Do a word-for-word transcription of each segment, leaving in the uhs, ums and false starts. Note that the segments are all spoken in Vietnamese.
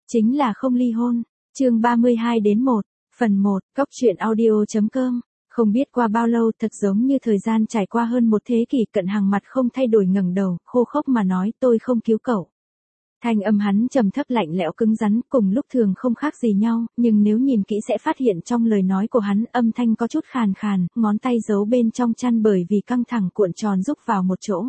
Chính là không ly hôn. Chương ba mươi hai đến một, phần một, cóc truyện audio chấm com. Không biết qua bao lâu, thật giống như thời gian trải qua hơn một thế kỷ, Cận Hằng mặt không thay đổi ngẩng đầu, khô khốc mà nói, tôi không cứu cậu. Thanh âm hắn trầm thấp lạnh lẽo cứng rắn, cùng lúc thường không khác gì nhau, nhưng nếu nhìn kỹ sẽ phát hiện trong lời nói của hắn, âm thanh có chút khàn khàn, ngón tay giấu bên trong chăn bởi vì căng thẳng cuộn tròn rúc vào một chỗ.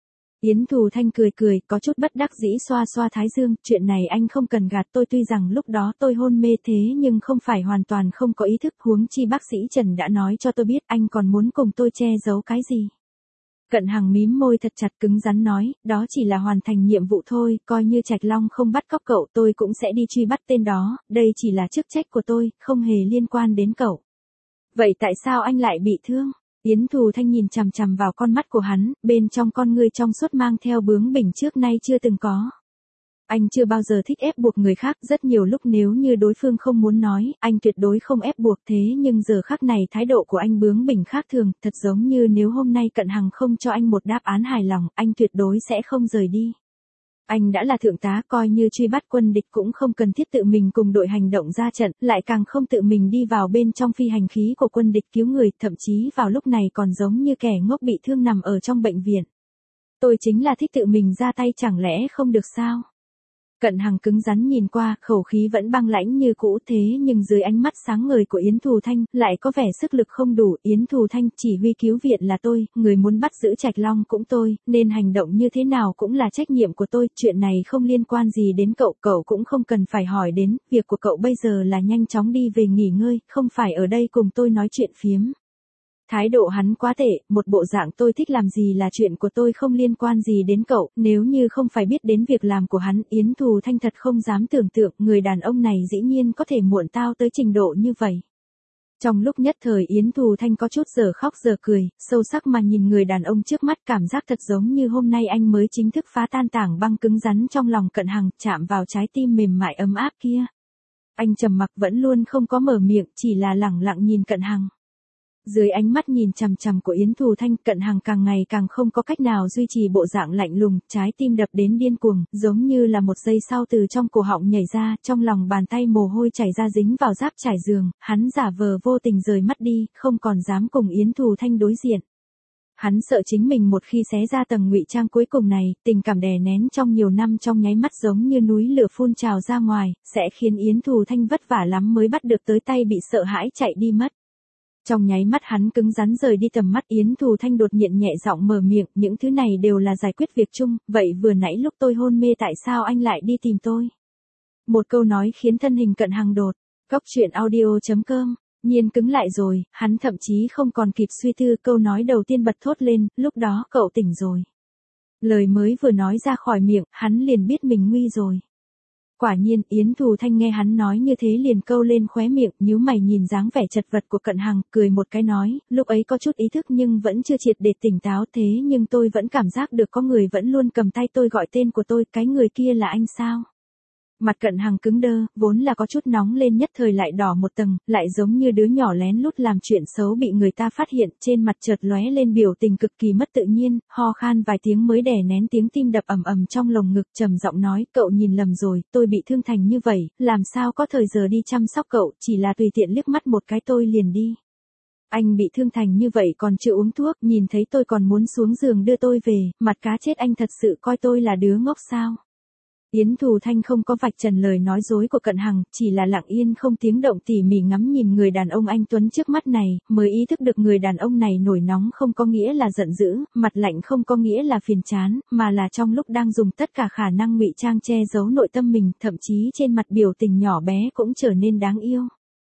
Yến Thù Thanh cười cười, có chút bất đắc dĩ xoa xoa thái dương, chuyện này anh không cần gạt tôi, tuy rằng lúc đó tôi hôn mê thế nhưng không phải hoàn toàn không có ý thức, huống chi bác sĩ Trần đã nói cho tôi biết, anh còn muốn cùng tôi che giấu cái gì. Cận Hằng mím môi thật chặt cứng rắn nói, đó chỉ là hoàn thành nhiệm vụ thôi, coi như Trạch Long không bắt cóc cậu tôi cũng sẽ đi truy bắt tên đó, đây chỉ là chức trách của tôi, không hề liên quan đến cậu. Vậy tại sao anh lại bị thương? Yến Thù Thanh nhìn chằm chằm vào con mắt của hắn, bên trong con ngươi trong suốt mang theo bướng bỉnh trước nay chưa từng có. Anh chưa bao giờ thích ép buộc người khác, rất nhiều lúc nếu như đối phương không muốn nói, anh tuyệt đối không ép buộc, thế nhưng giờ khắc này thái độ của anh bướng bỉnh khác thường, thật giống như nếu hôm nay Cận Hằng không cho anh một đáp án hài lòng, anh tuyệt đối sẽ không rời đi. Anh đã là thượng tá, coi như truy bắt quân địch cũng không cần thiết tự mình cùng đội hành động ra trận, lại càng không tự mình đi vào bên trong phi hành khí của quân địch cứu người, thậm chí vào lúc này còn giống như kẻ ngốc bị thương nằm ở trong bệnh viện. Tôi chính là thích tự mình ra tay, chẳng lẽ không được sao? Cận Hằng cứng rắn nhìn qua, khẩu khí vẫn băng lãnh như cũ, thế nhưng dưới ánh mắt sáng ngời của Yến Thù Thanh, lại có vẻ sức lực không đủ. Yến Thù Thanh, chỉ huy cứu viện là tôi, người muốn bắt giữ Trạch Long cũng tôi, nên hành động như thế nào cũng là trách nhiệm của tôi, chuyện này không liên quan gì đến cậu, cậu cũng không cần phải hỏi đến, việc của cậu bây giờ là nhanh chóng đi về nghỉ ngơi, không phải ở đây cùng tôi nói chuyện phiếm. Thái độ hắn quá tệ, một bộ dạng tôi thích làm gì là chuyện của tôi, không liên quan gì đến cậu, nếu như không phải biết đến việc làm của hắn, Yến Thù Thanh thật không dám tưởng tượng, người đàn ông này dĩ nhiên có thể muộn tao tới trình độ như vậy. Trong lúc nhất thời Yến Thù Thanh có chút giờ khóc giờ cười, sâu sắc mà nhìn người đàn ông trước mắt, cảm giác thật giống như hôm nay anh mới chính thức phá tan tảng băng cứng rắn trong lòng Cận Hằng, chạm vào trái tim mềm mại ấm áp kia. Anh trầm mặc vẫn luôn không có mở miệng, chỉ là lẳng lặng nhìn Cận Hằng. Dưới ánh mắt nhìn chằm chằm của Yến Thù Thanh, Cận Hằng càng ngày càng không có cách nào duy trì bộ dạng lạnh lùng, trái tim đập đến điên cuồng, giống như là một giây sau từ trong cổ họng nhảy ra, trong lòng bàn tay mồ hôi chảy ra dính vào giáp trải giường, hắn giả vờ vô tình rời mắt đi, không còn dám cùng Yến Thù Thanh đối diện. Hắn sợ chính mình một khi xé ra tầng ngụy trang cuối cùng này, tình cảm đè nén trong nhiều năm trong nháy mắt giống như núi lửa phun trào ra ngoài, sẽ khiến Yến Thù Thanh vất vả lắm mới bắt được tới tay bị sợ hãi chạy đi mất. Trong nháy mắt hắn cứng rắn rời đi tầm mắt, Yến Thù Thanh đột nhiên nhẹ giọng mở miệng, những thứ này đều là giải quyết việc chung, vậy vừa nãy lúc tôi hôn mê tại sao anh lại đi tìm tôi? Một câu nói khiến thân hình Cận Hằng đột, cóc truyện audio chấm com, nhiên cứng lại rồi, hắn thậm chí không còn kịp suy tư, câu nói đầu tiên bật thốt lên, lúc đó cậu tỉnh rồi. Lời mới vừa nói ra khỏi miệng, hắn liền biết mình nguy rồi. Quả nhiên, Yến Thù Thanh nghe hắn nói như thế liền câu lên khóe miệng, nhíu mày nhìn dáng vẻ chật vật của Cận Hằng, cười một cái nói, lúc ấy có chút ý thức nhưng vẫn chưa triệt để tỉnh táo, thế nhưng tôi vẫn cảm giác được có người vẫn luôn cầm tay tôi gọi tên của tôi, cái người kia là anh sao? Mặt Cận Hằng cứng đơ, vốn là có chút nóng lên nhất thời lại đỏ một tầng, lại giống như đứa nhỏ lén lút làm chuyện xấu bị người ta phát hiện, trên mặt chợt lóe lên biểu tình cực kỳ mất tự nhiên, ho khan vài tiếng mới đè nén tiếng tim đập ầm ầm trong lồng ngực, trầm giọng nói, cậu nhìn lầm rồi, tôi bị thương thành như vậy, làm sao có thời giờ đi chăm sóc cậu, chỉ là tùy tiện liếc mắt một cái tôi liền đi. Anh bị thương thành như vậy còn chưa uống thuốc, nhìn thấy tôi còn muốn xuống giường đưa tôi về, mặt cá chết, anh thật sự coi tôi là đứa ngốc sao? Yến Thù Thanh không có vạch trần lời nói dối của Cận Hằng, chỉ là lặng yên không tiếng động tỉ mỉ ngắm nhìn người đàn ông anh tuấn trước mắt này, mới ý thức được người đàn ông này nổi nóng không có nghĩa là giận dữ, mặt lạnh không có nghĩa là phiền chán, mà là trong lúc đang dùng tất cả khả năng ngụy trang che giấu nội tâm mình, thậm chí trên mặt biểu tình nhỏ bé cũng trở nên đáng yêu.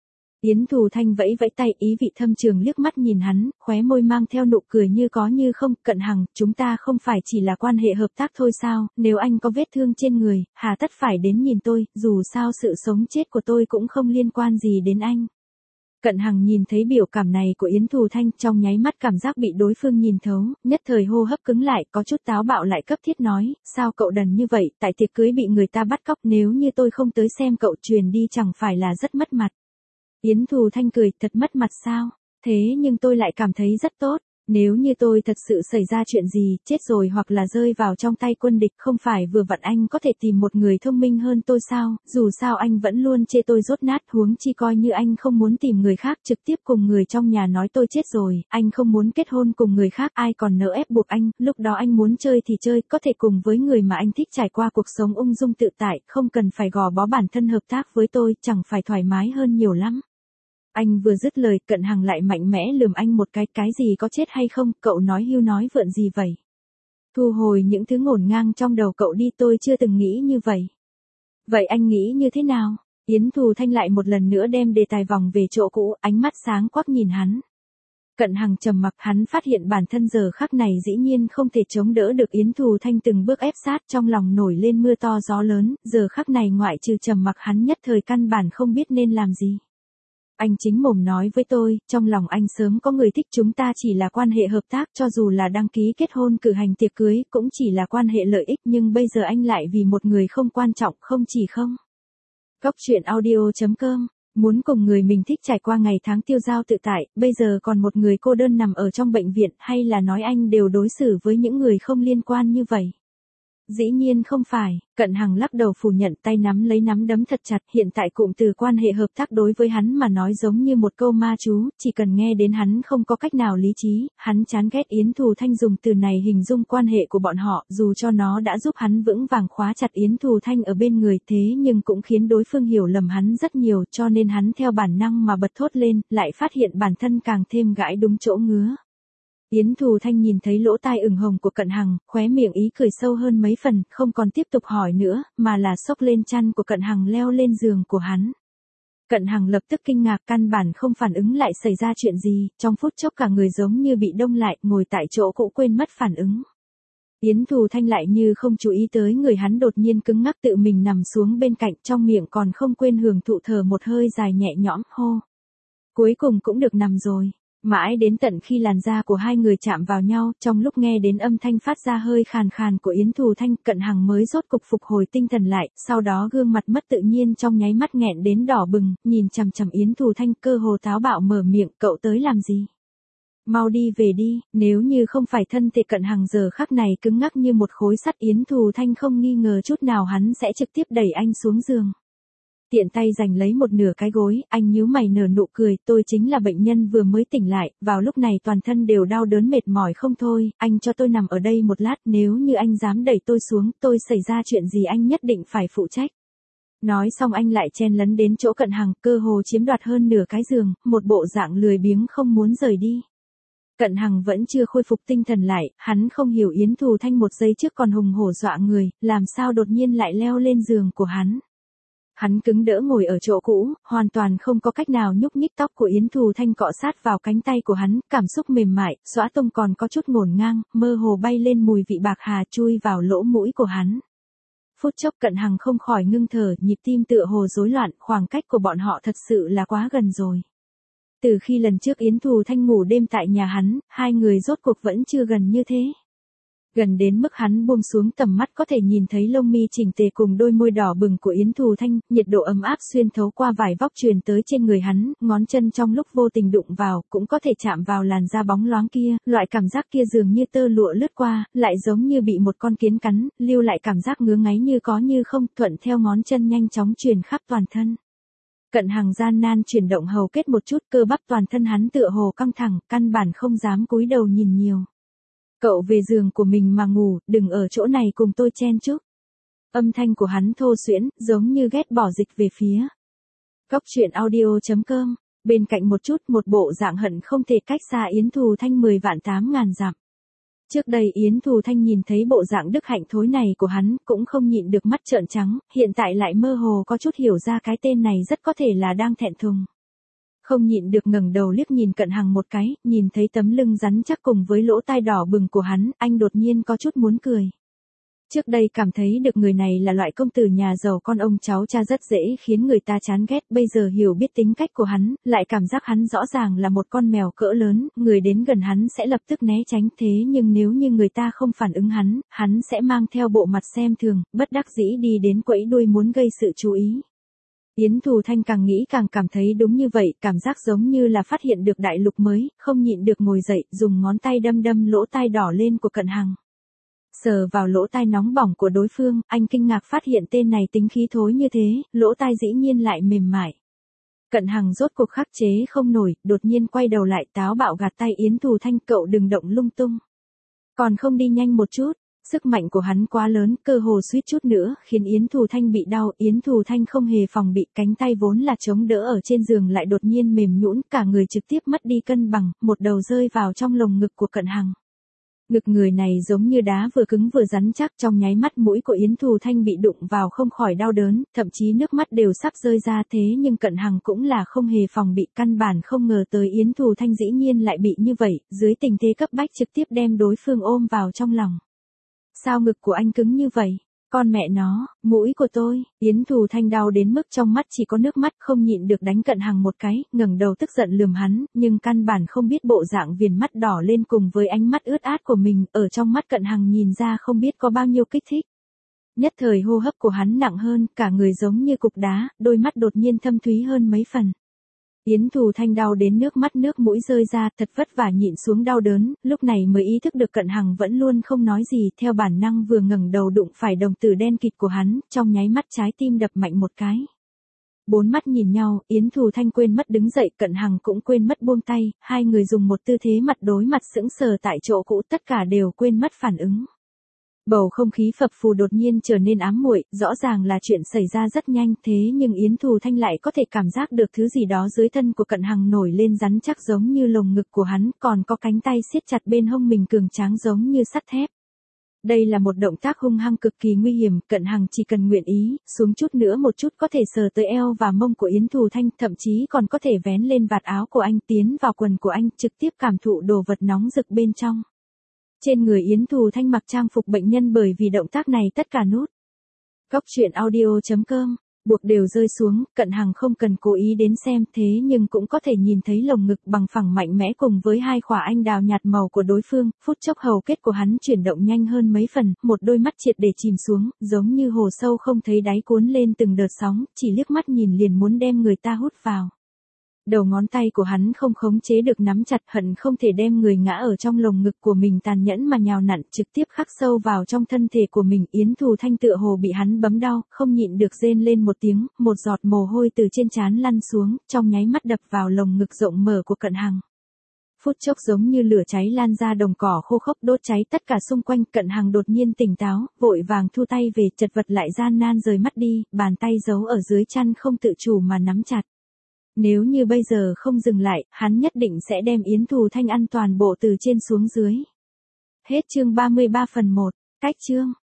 Yến Thù Thanh vẫy vẫy tay, ý vị thâm trường liếc mắt nhìn hắn, khóe môi mang theo nụ cười như có như không, Cận Hằng, chúng ta không phải chỉ là quan hệ hợp tác thôi sao, nếu anh có vết thương trên người, hà tất phải đến nhìn tôi, dù sao sự sống chết của tôi cũng không liên quan gì đến anh. Cận Hằng nhìn thấy biểu cảm này của Yến Thù Thanh, trong nháy mắt cảm giác bị đối phương nhìn thấu, nhất thời hô hấp cứng lại, có chút táo bạo lại cấp thiết nói, sao cậu đần như vậy, tại tiệc cưới bị người ta bắt cóc, nếu như tôi không tới xem cậu truyền đi chẳng phải là rất mất mặt. Yến Thù Thanh cười, thật mất mặt sao? Thế nhưng tôi lại cảm thấy rất tốt. Nếu như tôi thật sự xảy ra chuyện gì, chết rồi hoặc là rơi vào trong tay quân địch, không phải vừa vặn anh có thể tìm một người thông minh hơn tôi sao, dù sao anh vẫn luôn chê tôi dốt nát, huống chi coi như anh không muốn tìm người khác, trực tiếp cùng người trong nhà nói tôi chết rồi, anh không muốn kết hôn cùng người khác, ai còn nỡ ép buộc anh, lúc đó anh muốn chơi thì chơi, có thể cùng với người mà anh thích trải qua cuộc sống ung dung tự tại, không cần phải gò bó bản thân hợp tác với tôi, chẳng phải thoải mái hơn nhiều lắm. Anh vừa dứt lời, Cận Hằng lại mạnh mẽ lườm anh một cái, cái gì có chết hay không, cậu nói hưu nói vượn gì vậy? Thu hồi những thứ ngổn ngang trong đầu cậu đi, tôi chưa từng nghĩ như vậy. Vậy anh nghĩ như thế nào? Yến Thù Thanh lại một lần nữa đem đề tài vòng về chỗ cũ, ánh mắt sáng quắc nhìn hắn. Cận Hằng trầm mặc, hắn phát hiện bản thân giờ khắc này dĩ nhiên không thể chống đỡ được Yến Thù Thanh từng bước ép sát, trong lòng nổi lên mưa to gió lớn, giờ khắc này ngoại trừ trầm mặc hắn nhất thời căn bản không biết nên làm gì. Anh chính mồm nói với tôi, trong lòng anh sớm có người thích, chúng ta chỉ là quan hệ hợp tác, cho dù là đăng ký kết hôn cử hành tiệc cưới, cũng chỉ là quan hệ lợi ích, nhưng bây giờ anh lại vì một người không quan trọng, không chỉ không. Góc truyện audio chấm com, muốn cùng người mình thích trải qua ngày tháng tiêu dao tự tại, bây giờ còn một người cô đơn nằm ở trong bệnh viện, hay là nói anh đều đối xử với những người không liên quan như vậy? Dĩ nhiên không phải, Cận Hằng lắc đầu phủ nhận, tay nắm lấy nắm đấm thật chặt, hiện tại cụm từ quan hệ hợp tác đối với hắn mà nói giống như một câu ma chú, chỉ cần nghe đến hắn không có cách nào lý trí, hắn chán ghét. Yến Thù Thanh dùng từ này hình dung quan hệ của bọn họ, dù cho nó đã giúp hắn vững vàng khóa chặt Yến Thù Thanh ở bên người, thế nhưng cũng khiến đối phương hiểu lầm hắn rất nhiều, cho nên hắn theo bản năng mà bật thốt lên, lại phát hiện bản thân càng thêm gãi đúng chỗ ngứa. Yến Thù Thanh nhìn thấy lỗ tai ửng hồng của Cận Hằng, khóe miệng ý cười sâu hơn mấy phần, không còn tiếp tục hỏi nữa, mà là xốc lên chăn của Cận Hằng leo lên giường của hắn. Cận Hằng lập tức kinh ngạc, căn bản không phản ứng lại xảy ra chuyện gì, trong phút chốc cả người giống như bị đông lại, ngồi tại chỗ cũ quên mất phản ứng. Yến Thù Thanh lại như không chú ý tới người hắn đột nhiên cứng ngắc tự mình nằm xuống bên cạnh, trong miệng còn không quên hưởng thụ thở một hơi dài nhẹ nhõm, hô. Cuối cùng cũng được nằm rồi. Mãi đến tận khi làn da của hai người chạm vào nhau, trong lúc nghe đến âm thanh phát ra hơi khàn khàn của Yến Thù Thanh, Cận Hằng mới rốt cục phục hồi tinh thần lại, sau đó gương mặt mất tự nhiên trong nháy mắt nghẹn đến đỏ bừng, nhìn chằm chằm Yến Thù Thanh, cơ hồ táo bạo mở miệng, cậu tới làm gì? Mau đi về đi, nếu như không phải thân thể Cận Hằng giờ khắc này cứng ngắc như một khối sắt, Yến Thù Thanh không nghi ngờ chút nào hắn sẽ trực tiếp đẩy anh xuống giường. Tiện tay giành lấy một nửa cái gối, anh nhíu mày nở nụ cười, tôi chính là bệnh nhân vừa mới tỉnh lại, vào lúc này toàn thân đều đau đớn mệt mỏi không thôi, anh cho tôi nằm ở đây một lát, nếu như anh dám đẩy tôi xuống, tôi xảy ra chuyện gì anh nhất định phải phụ trách. Nói xong anh lại chen lấn đến chỗ Cận Hằng, cơ hồ chiếm đoạt hơn nửa cái giường, một bộ dạng lười biếng không muốn rời đi. Cận Hằng vẫn chưa khôi phục tinh thần lại, hắn không hiểu Yến Thù Thanh một giây trước còn hùng hổ dọa người, làm sao đột nhiên lại leo lên giường của hắn. Hắn cứng đỡ ngồi ở chỗ cũ, hoàn toàn không có cách nào nhúc nhích, tóc của Yến Thù Thanh cọ sát vào cánh tay của hắn, cảm xúc mềm mại, xõa tông còn có chút ngổn ngang, mơ hồ bay lên mùi vị bạc hà chui vào lỗ mũi của hắn. Phút chốc Cận Hằng không khỏi ngưng thở, nhịp tim tựa hồ rối loạn, khoảng cách của bọn họ thật sự là quá gần rồi. Từ khi lần trước Yến Thù Thanh ngủ đêm tại nhà hắn, hai người rốt cuộc vẫn chưa gần như thế. Gần đến mức hắn buông xuống tầm mắt có thể nhìn thấy lông mi chỉnh tề cùng đôi môi đỏ bừng của Yến Thù Thanh, nhiệt độ ấm áp xuyên thấu qua vải vóc truyền tới trên người hắn, ngón chân trong lúc vô tình đụng vào, cũng có thể chạm vào làn da bóng loáng kia, loại cảm giác kia dường như tơ lụa lướt qua, lại giống như bị một con kiến cắn, lưu lại cảm giác ngứa ngáy như có như không, thuận theo ngón chân nhanh chóng truyền khắp toàn thân. Cận Hằng gian nan chuyển động hầu kết một chút, cơ bắp toàn thân hắn tựa hồ căng thẳng, căn bản không dám cúi đầu nhìn nhiều. Cậu về giường của mình mà ngủ, đừng ở chỗ này cùng tôi chen chúc. Âm thanh của hắn thô xuyễn, giống như ghét bỏ dịch về phía. Góc truyện audio chấm com, bên cạnh một chút một bộ dạng hận không thể cách xa Yến Thù Thanh mười vạn tám ngàn dặm. Trước đây Yến Thù Thanh nhìn thấy bộ dạng đức hạnh thối này của hắn, cũng không nhịn được mắt trợn trắng, hiện tại lại mơ hồ có chút hiểu ra cái tên này rất có thể là đang thẹn thùng. Không nhịn được ngẩng đầu liếc nhìn Cận Hằng một cái, nhìn thấy tấm lưng rắn chắc cùng với lỗ tai đỏ bừng của hắn, anh đột nhiên có chút muốn cười. Trước đây cảm thấy được người này là loại công tử nhà giàu con ông cháu cha rất dễ khiến người ta chán ghét, bây giờ hiểu biết tính cách của hắn, lại cảm giác hắn rõ ràng là một con mèo cỡ lớn, người đến gần hắn sẽ lập tức né tránh, thế nhưng nếu như người ta không phản ứng hắn, hắn sẽ mang theo bộ mặt xem thường, bất đắc dĩ đi đến quẫy đuôi muốn gây sự chú ý. Yến Thù Thanh càng nghĩ càng cảm thấy đúng như vậy, cảm giác giống như là phát hiện được đại lục mới, không nhịn được ngồi dậy, dùng ngón tay đâm đâm lỗ tai đỏ lên của Cận Hằng. Sờ vào lỗ tai nóng bỏng của đối phương, anh kinh ngạc phát hiện tên này tính khí thối như thế, lỗ tai dĩ nhiên lại mềm mại. Cận Hằng rốt cuộc khắc chế không nổi, đột nhiên quay đầu lại táo bạo gạt tay Yến Thù Thanh, cậu đừng động lung tung. Còn không đi nhanh một chút. Sức mạnh của hắn quá lớn, cơ hồ suýt chút nữa, khiến Yến Thù Thanh bị đau. Yến Thù Thanh không hề phòng bị, cánh tay vốn là chống đỡ ở trên giường lại đột nhiên mềm nhũn, cả người trực tiếp mất đi cân bằng, một đầu rơi vào trong lồng ngực của Cận Hằng. Ngực người này giống như đá vừa cứng vừa rắn chắc, trong nháy mắt mũi của Yến Thù Thanh bị đụng vào không khỏi đau đớn, thậm chí nước mắt đều sắp rơi ra, thế nhưng Cận Hằng cũng là không hề phòng bị, căn bản không ngờ tới Yến Thù Thanh dĩ nhiên lại bị như vậy, dưới tình thế cấp bách trực tiếp đem đối phương ôm vào trong lòng. Sao ngực của anh cứng như vậy? Con mẹ nó, mũi của tôi. Yến Thù Thanh đau đến mức trong mắt chỉ có nước mắt, không nhịn được đánh Cận Hằng một cái, ngẩng đầu tức giận lườm hắn, nhưng căn bản không biết bộ dạng viền mắt đỏ lên cùng với ánh mắt ướt át của mình, ở trong mắt Cận Hằng nhìn ra không biết có bao nhiêu kích thích. Nhất thời hô hấp của hắn nặng hơn, cả người giống như cục đá, đôi mắt đột nhiên thâm thúy hơn mấy phần. Yến Thù Thanh đau đến nước mắt nước mũi rơi ra, thật vất vả nhịn xuống đau đớn, lúc này mới ý thức được Cận Hằng vẫn luôn không nói gì, theo bản năng vừa ngẩng đầu đụng phải đồng tử đen kịt của hắn, trong nháy mắt trái tim đập mạnh một cái. Bốn mắt nhìn nhau, Yến Thù Thanh quên mất đứng dậy, Cận Hằng cũng quên mất buông tay, hai người dùng một tư thế mặt đối mặt sững sờ tại chỗ cũ, tất cả đều quên mất phản ứng. Bầu không khí phập phù đột nhiên trở nên ám muội, rõ ràng là chuyện xảy ra rất nhanh, thế nhưng Yến Thù Thanh lại có thể cảm giác được thứ gì đó dưới thân của Cận Hằng nổi lên rắn chắc giống như lồng ngực của hắn, còn có cánh tay siết chặt bên hông mình cường tráng giống như sắt thép. Đây là một động tác hung hăng cực kỳ nguy hiểm, Cận Hằng chỉ cần nguyện ý, xuống chút nữa một chút có thể sờ tới eo và mông của Yến Thù Thanh, thậm chí còn có thể vén lên vạt áo của anh, tiến vào quần của anh, trực tiếp cảm thụ đồ vật nóng rực bên trong. Trên người Yến Thù Thanh mặc trang phục bệnh nhân, bởi vì động tác này tất cả nút. Góc truyện audio chấm com, buộc đều rơi xuống, Cận Hằng không cần cố ý đến xem, thế nhưng cũng có thể nhìn thấy lồng ngực bằng phẳng mạnh mẽ cùng với hai khỏa anh đào nhạt màu của đối phương, phút chốc hầu kết của hắn chuyển động nhanh hơn mấy phần, một đôi mắt triệt để chìm xuống, giống như hồ sâu không thấy đáy cuốn lên từng đợt sóng, chỉ liếc mắt nhìn liền muốn đem người ta hút vào. Đầu ngón tay của hắn không khống chế được nắm chặt, hận không thể đem người ngã ở trong lồng ngực của mình tàn nhẫn mà nhào nặn, trực tiếp khắc sâu vào trong thân thể của mình. Yến Thù Thanh tựa hồ bị hắn bấm đau, không nhịn được rên lên một tiếng, một giọt mồ hôi từ trên trán lăn xuống, trong nháy mắt đập vào lồng ngực rộng mở của Cận Hằng. Phút chốc giống như lửa cháy lan ra đồng cỏ khô khốc, đốt cháy tất cả xung quanh. Cận Hằng đột nhiên tỉnh táo, vội vàng thu tay về, chật vật lại gian nan rời mắt đi, bàn tay giấu ở dưới chăn không tự chủ mà nắm chặt. Nếu như bây giờ không dừng lại, hắn nhất định sẽ đem Yến Thù Thanh ăn toàn bộ từ trên xuống dưới. Hết chương ba mươi ba phần một, cách chương.